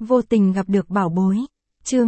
Vô tình gặp được bảo bối. Chương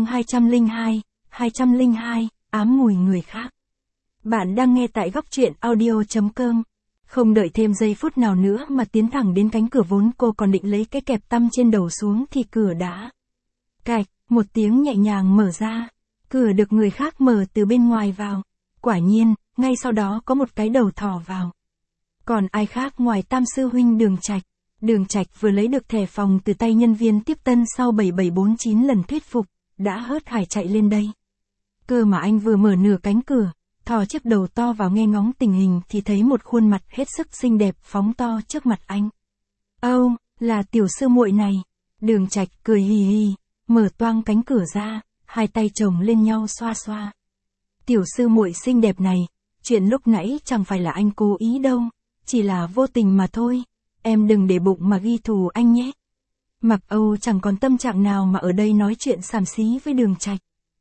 202, ám mùi người khác. Bạn đang nghe tại góc truyện audio.com. Không đợi thêm giây phút nào nữa mà tiến thẳng đến cánh cửa vốn cô còn định lấy cái kẹp tăm trên đầu xuống thì cửa đã cạch, một tiếng nhẹ nhàng mở ra. Cửa được người khác mở từ bên ngoài vào. Quả nhiên, ngay sau đó có một cái đầu thò vào. Còn ai khác ngoài Tam sư huynh Đường Trạch. Đường Trạch vừa lấy được thẻ phòng từ tay nhân viên tiếp tân sau 7749 lần thuyết phục, đã hớt hải chạy lên đây. Cơ mà anh vừa mở nửa cánh cửa, thò chiếc đầu to vào nghe ngóng tình hình thì thấy một khuôn mặt hết sức xinh đẹp phóng to trước mặt anh. Âu, là tiểu sư muội này. Đường Trạch cười hì hì, mở toang cánh cửa ra, hai tay chồng lên nhau xoa xoa. Tiểu sư muội xinh đẹp này, chuyện lúc nãy chẳng phải là anh cố ý đâu, chỉ là vô tình mà thôi. Em đừng để bụng mà ghi thù anh nhé. Mặc Âu chẳng còn tâm trạng nào mà ở đây nói chuyện xàm xí với Đường Trạch.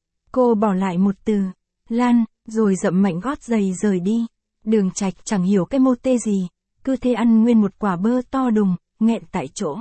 Cô bỏ lại một từ, Lan, rồi dậm mạnh gót giày rời đi. Đường Trạch chẳng hiểu cái mô tê gì, cứ thế ăn nguyên một quả bơ to đùng, nghẹn tại chỗ.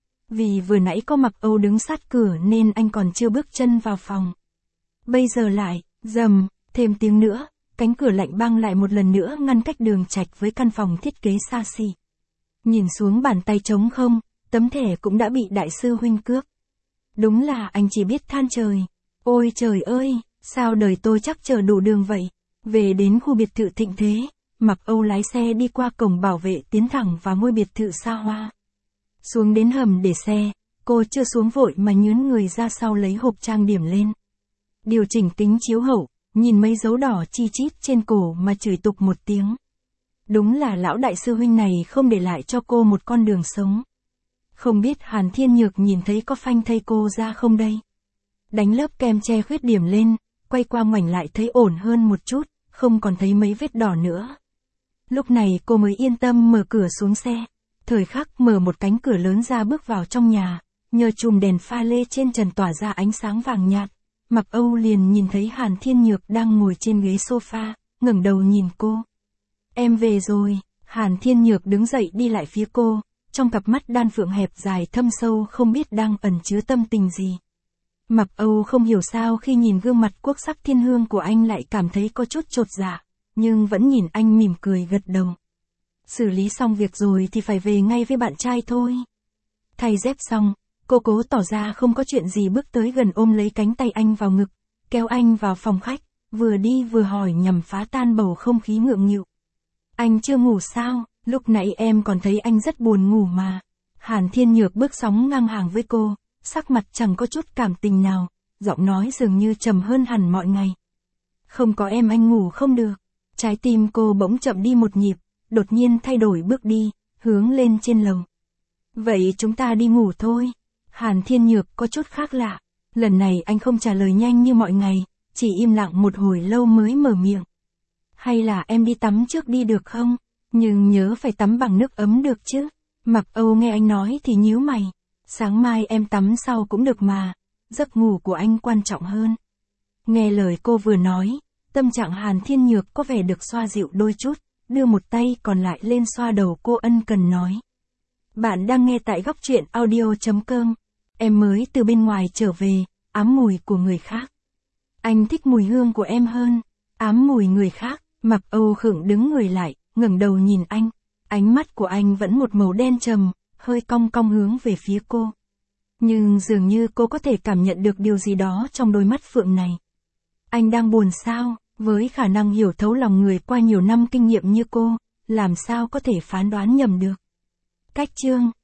Vì vừa nãy có Mặc Âu đứng sát cửa nên anh còn chưa bước chân vào phòng. Bây giờ lại, rầm, thêm tiếng nữa, cánh cửa lạnh băng lại một lần nữa ngăn cách Đường Trạch với căn phòng thiết kế xa xỉ. Nhìn xuống bàn tay trống không, tấm thẻ cũng đã bị đại sư huynh cướp. Đúng là anh chỉ biết than trời. Ôi trời ơi, sao đời tôi chắc chờ đủ đường vậy. Về đến khu biệt thự thịnh thế, Mặc Âu lái xe đi qua cổng bảo vệ tiến thẳng vào ngôi biệt thự xa hoa. Xuống đến hầm để xe, cô chưa xuống vội mà nhướn người ra sau lấy hộp trang điểm lên. Điều chỉnh kính chiếu hậu, nhìn mấy dấu đỏ chi chít trên cổ mà chửi tục một tiếng. Đúng là lão đại sư huynh này không để lại cho cô một con đường sống. Không biết Hàn Thiên Nhược nhìn thấy có phanh thây cô ra không đây? Đánh lớp kem che khuyết điểm lên, quay qua ngoảnh lại thấy ổn hơn một chút, không còn thấy mấy vết đỏ nữa. Lúc này cô mới yên tâm mở cửa xuống xe. Thời khắc mở một cánh cửa lớn ra bước vào trong nhà, nhờ chùm đèn pha lê trên trần tỏa ra ánh sáng vàng nhạt. Mặc Âu liền nhìn thấy Hàn Thiên Nhược đang ngồi trên ghế sofa, ngẩng đầu nhìn cô. Em về rồi. Hàn Thiên Nhược đứng dậy đi lại phía cô, trong cặp mắt đan phượng hẹp dài thâm sâu không biết đang ẩn chứa tâm tình gì. Mặc Âu không hiểu sao khi nhìn gương mặt quốc sắc thiên hương của anh lại cảm thấy có chút chột dạ, nhưng vẫn nhìn anh mỉm cười gật đầu. Xử lý xong việc rồi thì phải về ngay với bạn trai thôi. Thay dép xong, cô cố tỏ ra không có chuyện gì bước tới gần ôm lấy cánh tay anh vào ngực, kéo anh vào phòng khách, vừa đi vừa hỏi nhằm phá tan bầu không khí ngượng nghịu. Anh chưa ngủ sao? Lúc nãy em còn thấy anh rất buồn ngủ mà. Hàn Thiên Nhược bước sóng ngang hàng với cô, sắc mặt chẳng có chút cảm tình nào, giọng nói dường như trầm hơn hẳn mọi ngày. Không có em anh ngủ không được. Trái tim cô bỗng chậm đi một nhịp, đột nhiên thay đổi bước đi, hướng lên trên lầu. Vậy chúng ta đi ngủ thôi. Hàn Thiên Nhược có chút khác lạ. Lần này anh không trả lời nhanh như mọi ngày, chỉ im lặng một hồi lâu mới mở miệng. Hay là em đi tắm trước đi được không? Nhưng nhớ phải tắm bằng nước ấm được chứ. Mặc Âu nghe anh nói thì nhíu mày. Sáng mai em tắm sau cũng được mà. Giấc ngủ của anh quan trọng hơn. Nghe lời cô vừa nói, tâm trạng Hàn Thiên Nhược có vẻ được xoa dịu đôi chút, đưa một tay còn lại lên xoa đầu cô ân cần nói. Bạn đang nghe tại góc truyện audio.com. Em mới từ bên ngoài trở về, ám mùi của người khác. Anh thích mùi hương của em hơn. Ám mùi người khác. Mặc Âu khựng đứng người lại, ngẩng đầu nhìn anh. Ánh mắt của anh vẫn một màu đen trầm, hơi cong cong hướng về phía cô. Nhưng dường như cô có thể cảm nhận được điều gì đó trong đôi mắt phượng này. Anh đang buồn sao? Với khả năng hiểu thấu lòng người qua nhiều năm kinh nghiệm như cô, làm sao có thể phán đoán nhầm được. Cách chương